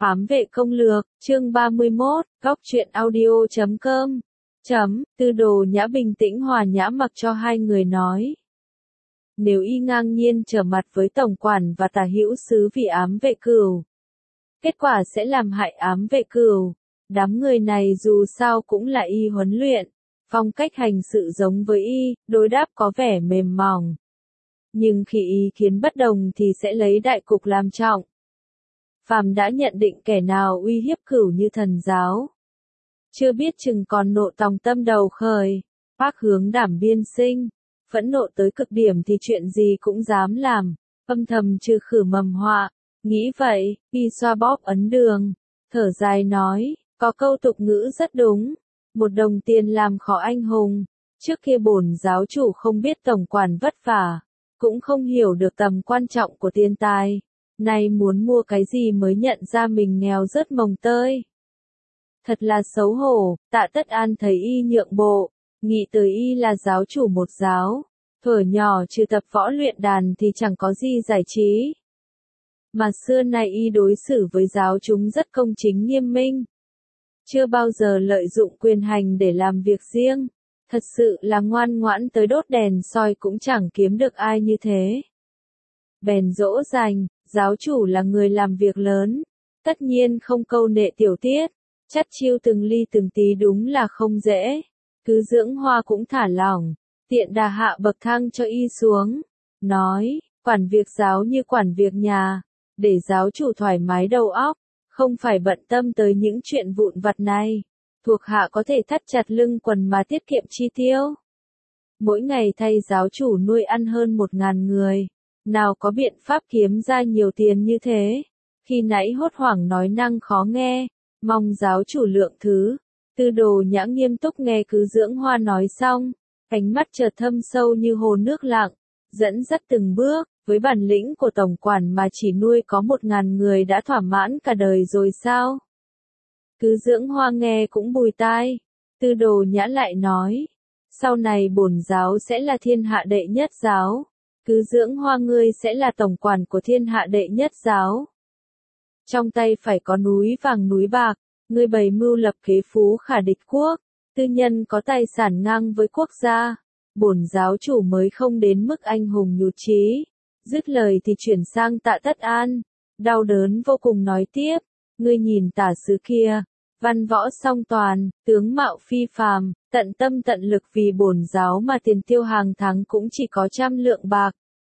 Ám vệ công lược, chương 31, góc truyện audio.com. Tư Đồ Nhã bình tĩnh hòa nhã mặc cho hai người nói. Nếu y ngang nhiên trở mặt với tổng quản và tả hữu sứ vì ám vệ cửu, kết quả sẽ làm hại ám vệ cửu. Đám người này dù sao cũng là y huấn luyện, phong cách hành sự giống với y, đối đáp có vẻ mềm mỏng. Nhưng khi ý kiến bất đồng thì sẽ lấy đại cục làm trọng. Phàm đã nhận định kẻ nào uy hiếp cửu như thần giáo, chưa biết chừng còn nộ tòng tâm đầu khởi, Phác Hướng Đảm biên sinh, phẫn nộ tới cực điểm thì chuyện gì cũng dám làm, âm thầm trừ khử mầm họa. Nghĩ vậy, y xoa bóp ấn đường, thở dài nói, có câu tục ngữ rất đúng, một đồng tiền làm khó anh hùng. Trước kia bổn giáo chủ không biết tổng quản vất vả, cũng không hiểu được tầm quan trọng của tiền tài. Nay muốn mua cái gì mới nhận ra mình nghèo rớt mồng tơi. Thật là xấu hổ. Tạ Tất An thấy y nhượng bộ, nghĩ tới y là giáo chủ một giáo, thuở nhỏ trừ tập võ luyện đàn thì chẳng có gì giải trí. Mà xưa nay y đối xử với giáo chúng rất công chính nghiêm minh, chưa bao giờ lợi dụng quyền hành để làm việc riêng, thật sự là ngoan ngoãn tới đốt đèn soi cũng chẳng kiếm được ai như thế. Bèn dỗ dành, giáo chủ là người làm việc lớn, tất nhiên không câu nệ tiểu tiết, chắt chiu từng ly từng tí đúng là không dễ. Cứ Dưỡng Hoa cũng thả lỏng, tiện đà hạ bậc thang cho y xuống, nói, quản việc giáo như quản việc nhà, để giáo chủ thoải mái đầu óc, không phải bận tâm tới những chuyện vụn vặt này, thuộc hạ có thể thắt chặt lưng quần mà tiết kiệm chi tiêu. Mỗi ngày thay giáo chủ nuôi ăn hơn 1000 người. Nào có biện pháp kiếm ra nhiều tiền như thế? Khi nãy hốt hoảng nói năng khó nghe, mong giáo chủ lượng thứ. Tư Đồ Nhã nghiêm túc nghe Cứ Dưỡng Hoa nói xong, ánh mắt chợt thâm sâu như hồ nước lặng, dẫn dắt từng bước, với bản lĩnh của tổng quản mà chỉ nuôi có 1000 người đã thỏa mãn cả đời rồi sao? Cứ Dưỡng Hoa nghe cũng bùi tai. Tư Đồ Nhã lại nói, sau này bổn giáo sẽ là thiên hạ đệ nhất giáo. Cứ Dưỡng Hoa ngươi sẽ là tổng quản của thiên hạ đệ nhất giáo. Trong tay phải có núi vàng núi bạc, ngươi bày mưu lập kế phú khả địch quốc, tư nhân có tài sản ngang với quốc gia. Bổn giáo chủ mới không đến mức anh hùng nhụt chí. Dứt lời thì chuyển sang Tạ Tất An, đau đớn vô cùng nói tiếp, ngươi nhìn tả sứ kia, văn võ song toàn, tướng mạo phi phàm, tận tâm tận lực vì bổn giáo mà tiền tiêu hàng tháng cũng chỉ có 100 lượng bạc.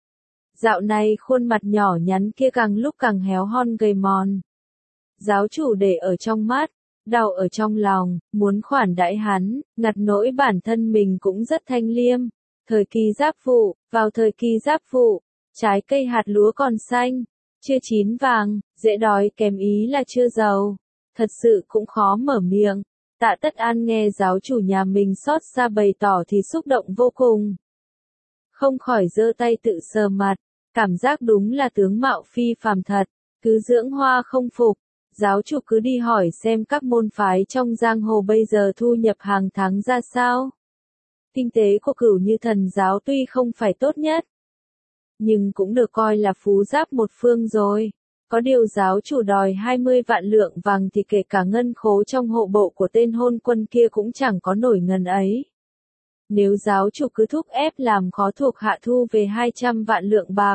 Dạo này khuôn mặt nhỏ nhắn kia càng lúc càng héo hon gầy mòn. Giáo chủ để ở trong mắt, đau ở trong lòng, muốn khoản đãi hắn, ngặt nỗi bản thân mình cũng rất thanh liêm. Thời kỳ giáp vụ, vào thời kỳ giáp vụ, trái cây hạt lúa còn xanh, chưa chín vàng, dễ đói kèm ý là chưa giàu. Thật sự cũng khó mở miệng. Tạ Tất An nghe giáo chủ nhà mình xót xa bày tỏ thì xúc động vô cùng. Không khỏi giơ tay tự sờ mặt, cảm giác đúng là tướng mạo phi phàm thật. Cứ Dưỡng Hoa không phục, giáo chủ cứ đi hỏi xem các môn phái trong giang hồ bây giờ thu nhập hàng tháng ra sao. Kinh tế của Cửu Như Thần giáo tuy không phải tốt nhất, nhưng cũng được coi là phú giáp một phương rồi. Có điều giáo chủ đòi 20 vạn lượng vàng thì kể cả ngân khố trong hộ bộ của tên hôn quân kia cũng chẳng có nổi ngần ấy. Nếu giáo chủ cứ thúc ép làm khó thuộc hạ thu về 200 vạn lượng bạc,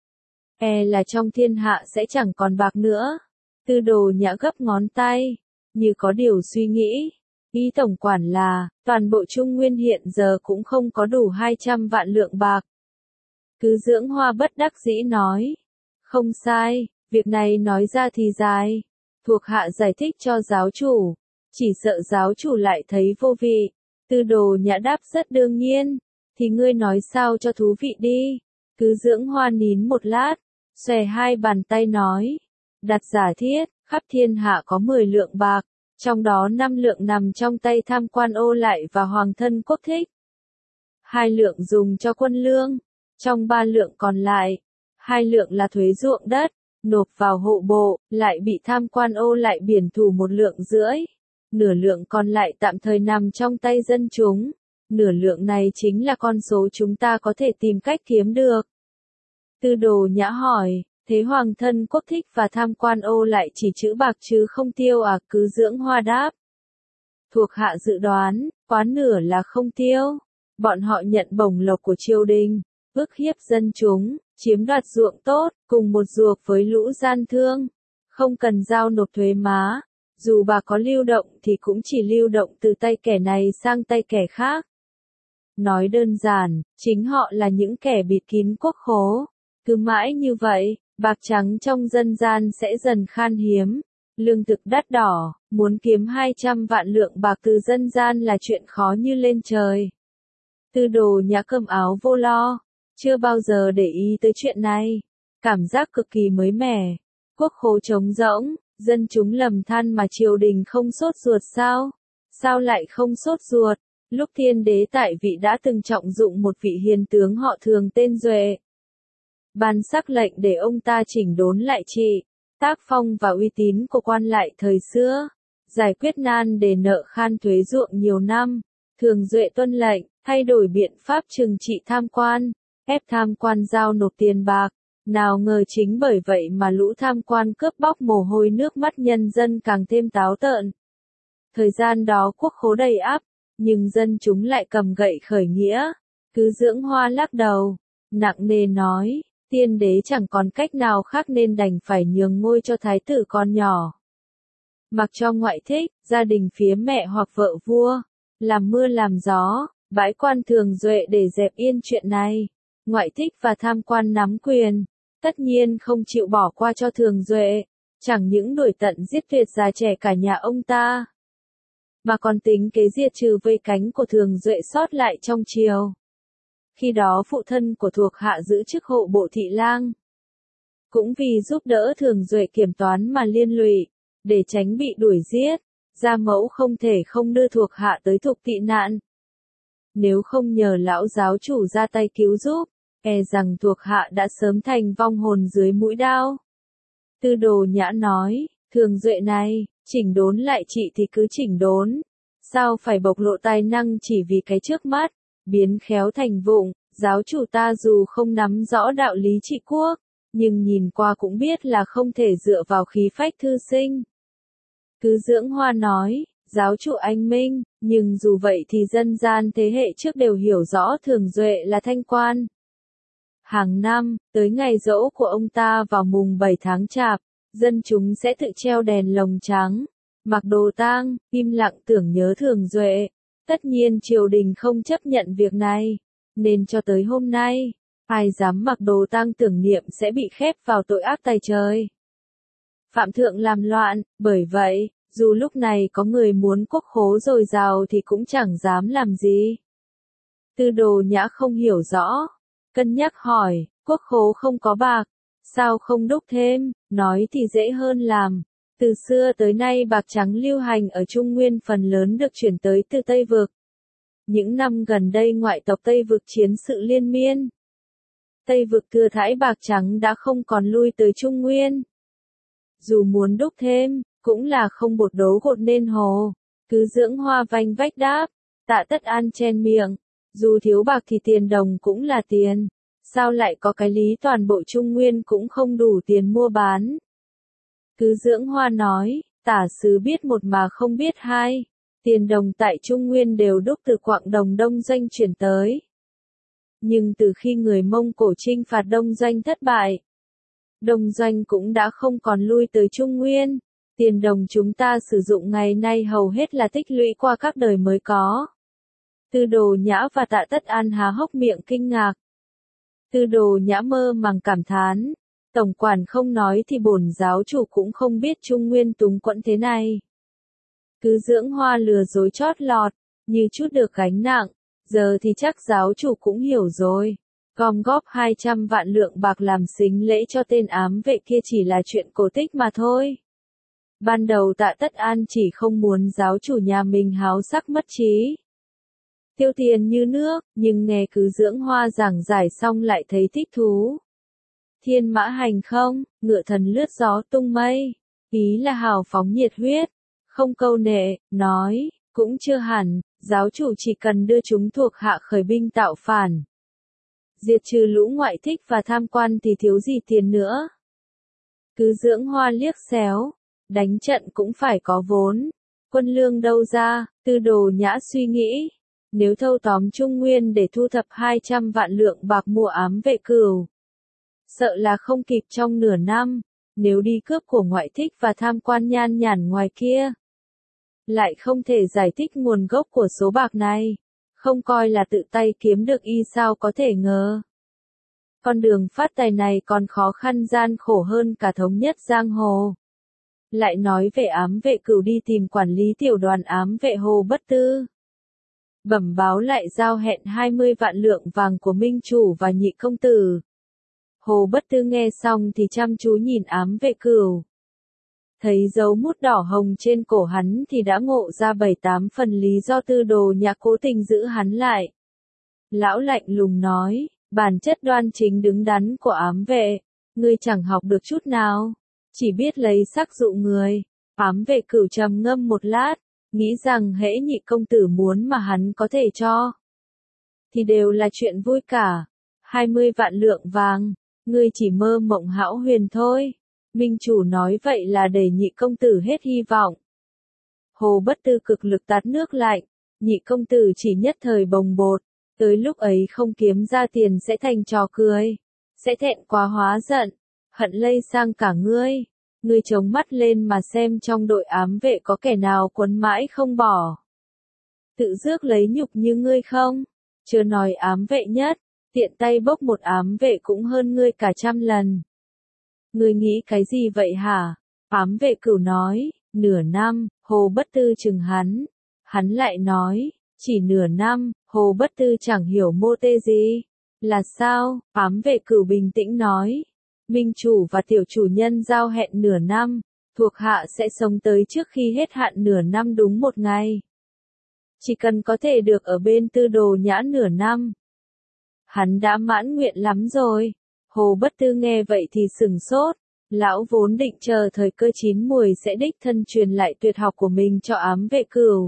là trong thiên hạ sẽ chẳng còn bạc nữa. Tư Đồ Nhã gấp ngón tay, như có điều suy nghĩ. Ý tổng quản là, toàn bộ Trung Nguyên hiện giờ cũng không có đủ 200 vạn lượng bạc. Cứ Dưỡng Hoa bất đắc dĩ nói, không sai, việc này nói ra thì dài. Thuộc hạ giải thích cho giáo chủ, chỉ sợ giáo chủ lại thấy vô vị. Tư Đồ Nhã đáp rất đương nhiên, thì ngươi nói sao cho thú vị đi. Cứ Dưỡng Hoa nín một lát, xòe hai bàn tay nói, đặt giả thiết, khắp thiên hạ có 10 lượng bạc, trong đó 5 lượng nằm trong tay Tham Quan Ô Lại và Hoàng thân Quốc Thích. 2 lượng dùng cho quân lương, trong 3 lượng còn lại, 2 lượng là thuế ruộng đất, nộp vào hộ bộ, lại bị Tham Quan Ô Lại biển thủ 1,5 lượng. Nửa lượng còn lại tạm thời nằm trong tay dân chúng. Nửa lượng này chính là con số chúng ta có thể tìm cách kiếm được. Tư Đồ Nhã hỏi, Thế hoàng thân quốc thích và tham quan ô lại chỉ chữ bạc chứ không tiêu à? Cứ Dưỡng Hoa đáp. Thuộc hạ dự đoán, quá nửa là không tiêu. Bọn họ nhận bổng lộc của triều đình, ức hiếp dân chúng, chiếm đoạt ruộng tốt, cùng một ruột với lũ gian thương. Không cần giao nộp thuế má. Dù bà có lưu động thì cũng chỉ lưu động từ tay kẻ này sang tay kẻ khác. Nói đơn giản, chính họ là những kẻ bịt kín quốc khố. Cứ mãi như vậy, bạc trắng trong dân gian sẽ dần khan hiếm. Lương thực đắt đỏ, muốn kiếm 200 vạn lượng bạc từ dân gian là chuyện khó như lên trời. Tư Đồ Nhã cơm áo vô lo, chưa bao giờ để ý tới chuyện này. Cảm giác cực kỳ mới mẻ. Quốc khố trống rỗng, dân chúng lầm than mà triều đình không sốt ruột sao? Sao lại không sốt ruột? Lúc Thiên Đế tại vị đã từng trọng dụng một vị hiền tướng họ Thường tên Duệ. Ban sắc lệnh để ông ta chỉnh đốn lại trị, tác phong và uy tín của quan lại thời xưa, giải quyết nan đề nợ khan thuế ruộng nhiều năm. Thường Duệ tuân lệnh, thay đổi biện pháp trừng trị tham quan, ép tham quan giao nộp tiền bạc. Nào ngờ chính bởi vậy mà lũ tham quan cướp bóc mồ hôi nước mắt nhân dân càng thêm táo tợn. Thời gian đó quốc khố đầy ắp, nhưng dân chúng lại cầm gậy khởi nghĩa. Cứ Dưỡng Hoa lắc đầu, nặng nề nói, tiên đế chẳng còn cách nào khác nên đành phải nhường ngôi cho thái tử con nhỏ. Mặc cho ngoại thích, gia đình phía mẹ hoặc vợ vua, làm mưa làm gió, bãi quan Thường Duệ để dẹp yên chuyện này. Ngoại thích và tham quan nắm quyền, tất nhiên không chịu bỏ qua cho Thường Duệ, chẳng những đuổi tận giết tuyệt già trẻ cả nhà ông ta, mà còn tính kế diệt trừ vây cánh của Thường Duệ sót lại trong triều. Khi đó phụ thân của thuộc hạ giữ chức hộ bộ thị lang. Cũng vì giúp đỡ Thường Duệ kiểm toán mà liên lụy, để tránh bị đuổi giết, gia mẫu không thể không đưa thuộc hạ tới thục tị nạn. Nếu không nhờ lão giáo chủ ra tay cứu giúp, e rằng thuộc hạ đã sớm thành vong hồn dưới mũi đao. Tư Đồ Nhã nói, Thường Duệ này, chỉnh đốn lại trị thì cứ chỉnh đốn. Sao phải bộc lộ tài năng chỉ vì cái trước mắt, biến khéo thành vụng. Giáo chủ ta dù không nắm rõ đạo lý trị quốc, nhưng nhìn qua cũng biết là không thể dựa vào khí phách thư sinh. Cứ Dưỡng Hoa nói, giáo chủ anh minh, nhưng dù vậy thì dân gian thế hệ trước đều hiểu rõ Thường Duệ là thanh quan. Hàng năm, tới ngày giỗ của ông ta vào mùng 7 tháng Chạp, dân chúng sẽ tự treo đèn lồng trắng, mặc đồ tang, im lặng tưởng nhớ Thường Duệ. Tất nhiên triều đình không chấp nhận việc này, nên cho tới hôm nay, ai dám mặc đồ tang tưởng niệm sẽ bị khép vào tội ác tày trời. Phạm thượng làm loạn, bởi vậy, dù lúc này có người muốn quốc khố dồi dào thì cũng chẳng dám làm gì. Tư Đồ Nhã không hiểu rõ, cân nhắc hỏi, quốc khố không có bạc, sao không đúc thêm? Nói thì dễ hơn làm. Từ xưa tới nay bạc trắng lưu hành ở Trung Nguyên phần lớn được chuyển tới từ Tây Vực. Những năm gần đây ngoại tộc Tây Vực chiến sự liên miên. Tây Vực thừa thãi bạc trắng đã không còn lui tới Trung Nguyên. Dù muốn đúc thêm, cũng là không bột đấu gột nên hồ. Cứ Dưỡng Hoa vanh vách đáp, Tạ Tất An chen miệng, dù thiếu bạc thì tiền đồng cũng là tiền. Sao lại có cái lý toàn bộ Trung Nguyên cũng không đủ tiền mua bán? Cứ Dưỡng Hoa nói, tả sứ biết một mà không biết hai. Tiền đồng tại Trung Nguyên đều đúc từ Quảng Đồng Đông Doanh chuyển tới. Nhưng từ khi người Mông Cổ chinh phạt Đông Doanh thất bại, Đông Doanh cũng đã không còn lui tới Trung Nguyên. Tiền đồng chúng ta sử dụng ngày nay hầu hết là tích lũy qua các đời mới có. Tư Đồ Nhã và Tạ Tất An há hốc miệng kinh ngạc. Tư Đồ Nhã mơ màng cảm thán, tổng quản không nói thì bổn giáo chủ cũng không biết Trung Nguyên túng quẫn thế này. Cứ Dưỡng Hoa lừa dối chót lọt, như chút được gánh nặng, giờ thì chắc giáo chủ cũng hiểu rồi. Gom góp 200 vạn lượng bạc làm sính lễ cho tên ám vệ kia chỉ là chuyện cổ tích mà thôi. Ban đầu Tạ Tất An chỉ không muốn giáo chủ nhà mình háo sắc mất trí, tiêu tiền như nước, nhưng nghe Cứ Dưỡng Hoa giảng giải xong lại thấy thích thú. Thiên mã hành không, ngựa thần lướt gió tung mây, ý là hào phóng nhiệt huyết, không câu nệ, nói, cũng chưa hẳn, giáo chủ chỉ cần đưa chúng thuộc hạ khởi binh tạo phản, diệt trừ lũ ngoại thích và tham quan thì thiếu gì tiền nữa. cứ dưỡng hoa liếc xéo, đánh trận cũng phải có vốn, quân lương đâu ra, Tư Đồ Nhã suy nghĩ, nếu thâu tóm Trung Nguyên để thu thập 200 vạn lượng bạc mua ám vệ cửu, sợ là không kịp trong nửa năm, nếu đi cướp của ngoại thích và tham quan nhan nhản ngoài kia, lại không thể giải thích nguồn gốc của số bạc này, không coi là tự tay kiếm được y sao có thể ngờ. Con đường phát tài này còn khó khăn gian khổ hơn cả thống nhất giang hồ. Lại nói về ám vệ cửu đi tìm quản lý tiểu đoàn ám vệ Hồ Bất Tư. Bẩm báo lại giao hẹn 20 vạn lượng vàng của minh chủ và nhị công tử. Hồ Bất Tư nghe xong thì chăm chú nhìn ám vệ cửu. Thấy dấu mút đỏ hồng trên cổ hắn thì đã ngộ ra 7-8 phần lý do Tư Đồ Nhã cố tình giữ hắn lại. Lão lạnh lùng nói, bản chất đoan chính đứng đắn của ám vệ, ngươi chẳng học được chút nào, chỉ biết lấy sắc dụ người. Ám vệ cửu trầm ngâm một lát, nghĩ rằng hễ nhị công tử muốn mà hắn có thể cho, thì đều là chuyện vui cả. 20 vạn lượng vàng, ngươi chỉ mơ mộng hão huyền thôi. Minh chủ nói vậy là để nhị công tử hết hy vọng. Hồ Bất Tư cực lực tát nước lạnh, nhị công tử chỉ nhất thời bồng bột, tới lúc ấy không kiếm ra tiền sẽ thành trò cười, sẽ thẹn quá hóa giận, hận lây sang cả ngươi. Ngươi chống mắt lên mà xem trong đội ám vệ có kẻ nào quấn mãi không bỏ, tự rước lấy nhục như ngươi không? Chưa nói ám vệ nhất, tiện tay bốc một ám vệ cũng hơn ngươi cả 100 lần. Ngươi nghĩ cái gì vậy hả? Ám vệ cửu nói, nửa năm. Hồ Bất Tư chừng hắn. Hắn lại nói, chỉ nửa năm. Hồ Bất Tư chẳng hiểu mô tê gì. Là sao? Ám vệ cửu bình tĩnh nói, minh chủ và tiểu chủ nhân giao hẹn nửa năm, thuộc hạ sẽ sống tới trước khi hết hạn nửa năm đúng 1 ngày. Chỉ cần có thể được ở bên Tư Đồ Nhã nửa năm, hắn đã mãn nguyện lắm rồi. Hồ Bất Tư nghe vậy thì sửng sốt, lão vốn định chờ thời cơ chín muồi sẽ đích thân truyền lại tuyệt học của mình cho ám vệ cửu.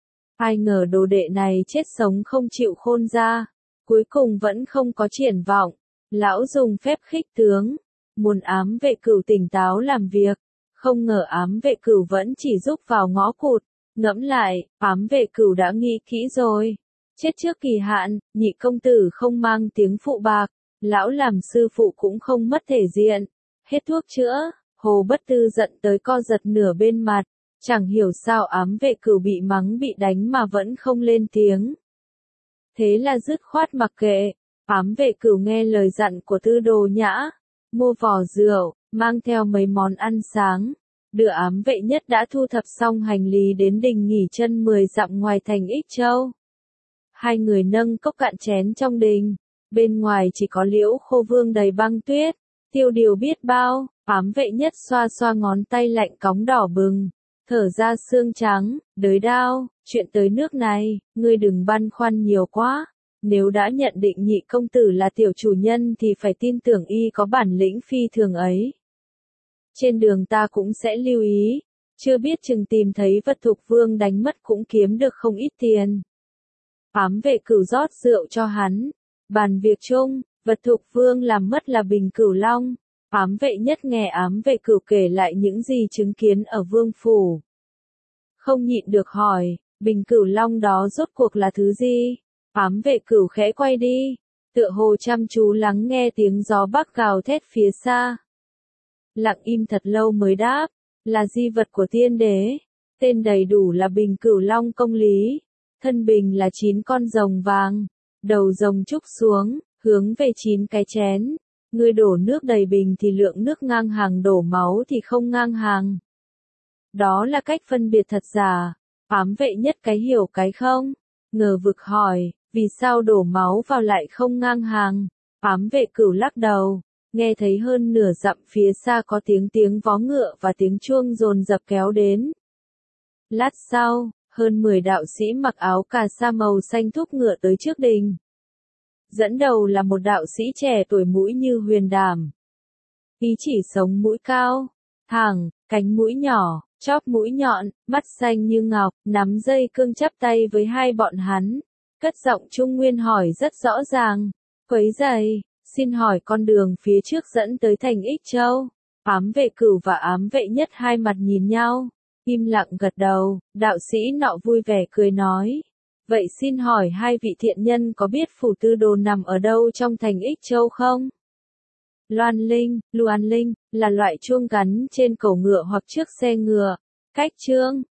Ai ngờ đồ đệ này chết sống không chịu khôn ra, cuối cùng vẫn không có triển vọng. Lão dùng phép khích tướng, muốn ám vệ cửu tỉnh táo làm việc, không ngờ ám vệ cửu vẫn chỉ rúc vào ngõ cụt. Ngẫm lại, ám vệ cửu đã nghĩ kỹ rồi. Chết trước kỳ hạn, nhị công tử không mang tiếng phụ bạc, lão làm sư phụ cũng không mất thể diện. Hết thuốc chữa, Hồ Bất Tư giận tới co giật nửa bên mặt, chẳng hiểu sao ám vệ cửu bị mắng bị đánh mà vẫn không lên tiếng. Thế là dứt khoát mặc kệ, ám vệ cửu nghe lời dặn của Tư Đồ Nhã, mua vỏ rượu, mang theo mấy món ăn sáng. Đưa ám vệ nhất đã thu thập xong hành lý đến đình nghỉ chân 10 dặm ngoài thành Ích Châu. Hai người nâng cốc cạn chén trong đình, bên ngoài chỉ có liễu khô vương đầy băng tuyết. Tiêu Điều biết bao, ám vệ nhất xoa xoa ngón tay lạnh cóng đỏ bừng, thở ra xương trắng, đới đao, chuyện tới nước này, ngươi đừng băn khoăn nhiều quá. Nếu đã nhận định nhị công tử là tiểu chủ nhân thì phải tin tưởng y có bản lĩnh phi thường ấy. Trên đường ta cũng sẽ lưu ý, chưa biết chừng tìm thấy vật thục vương đánh mất cũng kiếm được không ít tiền. Ám vệ cửu rót rượu cho hắn, bàn việc chung, vật thục vương làm mất là bình cửu long. Ám vệ nhất nghe ám vệ cửu kể lại những gì chứng kiến ở vương phủ, không nhịn được hỏi, bình cửu long đó rốt cuộc là thứ gì? Ám vệ cửu khẽ quay đi, tựa hồ chăm chú lắng nghe tiếng gió bắc gào thét phía xa. Lặng im thật lâu mới đáp, là di vật của tiên đế, tên đầy đủ là bình cửu long công lý, thân bình là 9 con rồng vàng, đầu rồng trúc xuống, hướng về 9 cái chén, ngươi đổ nước đầy bình thì lượng nước ngang hàng, đổ máu thì không ngang hàng. Đó là cách phân biệt thật giả. Ám vệ nhất cái hiểu cái không, ngờ vực hỏi, vì sao đổ máu vào lại không ngang hàng? Ám vệ cửu lắc đầu, nghe thấy hơn nửa dặm phía xa có tiếng vó ngựa và tiếng chuông dồn dập kéo đến. Lát sau, hơn 10 đạo sĩ mặc áo cà sa màu xanh thúc ngựa tới trước đình. Dẫn đầu là một đạo sĩ trẻ tuổi mũi như huyền đảm. Y chỉ sống mũi cao, thẳng, cánh mũi nhỏ, chóp mũi nhọn, mắt xanh như ngọc, nắm dây cương chắp tay với hai bọn hắn. Cất giọng Trung Nguyên hỏi rất rõ ràng, quấy giày, xin hỏi con đường phía trước dẫn tới thành Ích Châu. Ám vệ cửu và ám vệ nhất hai mặt nhìn nhau, im lặng gật đầu, đạo sĩ nọ vui vẻ cười nói. Vậy xin hỏi hai vị thiện nhân có biết phủ Tư Đồ nằm ở đâu trong thành Ích Châu không? Loan Linh, là loại chuông gắn trên cổ ngựa hoặc trước xe ngựa. Cách chương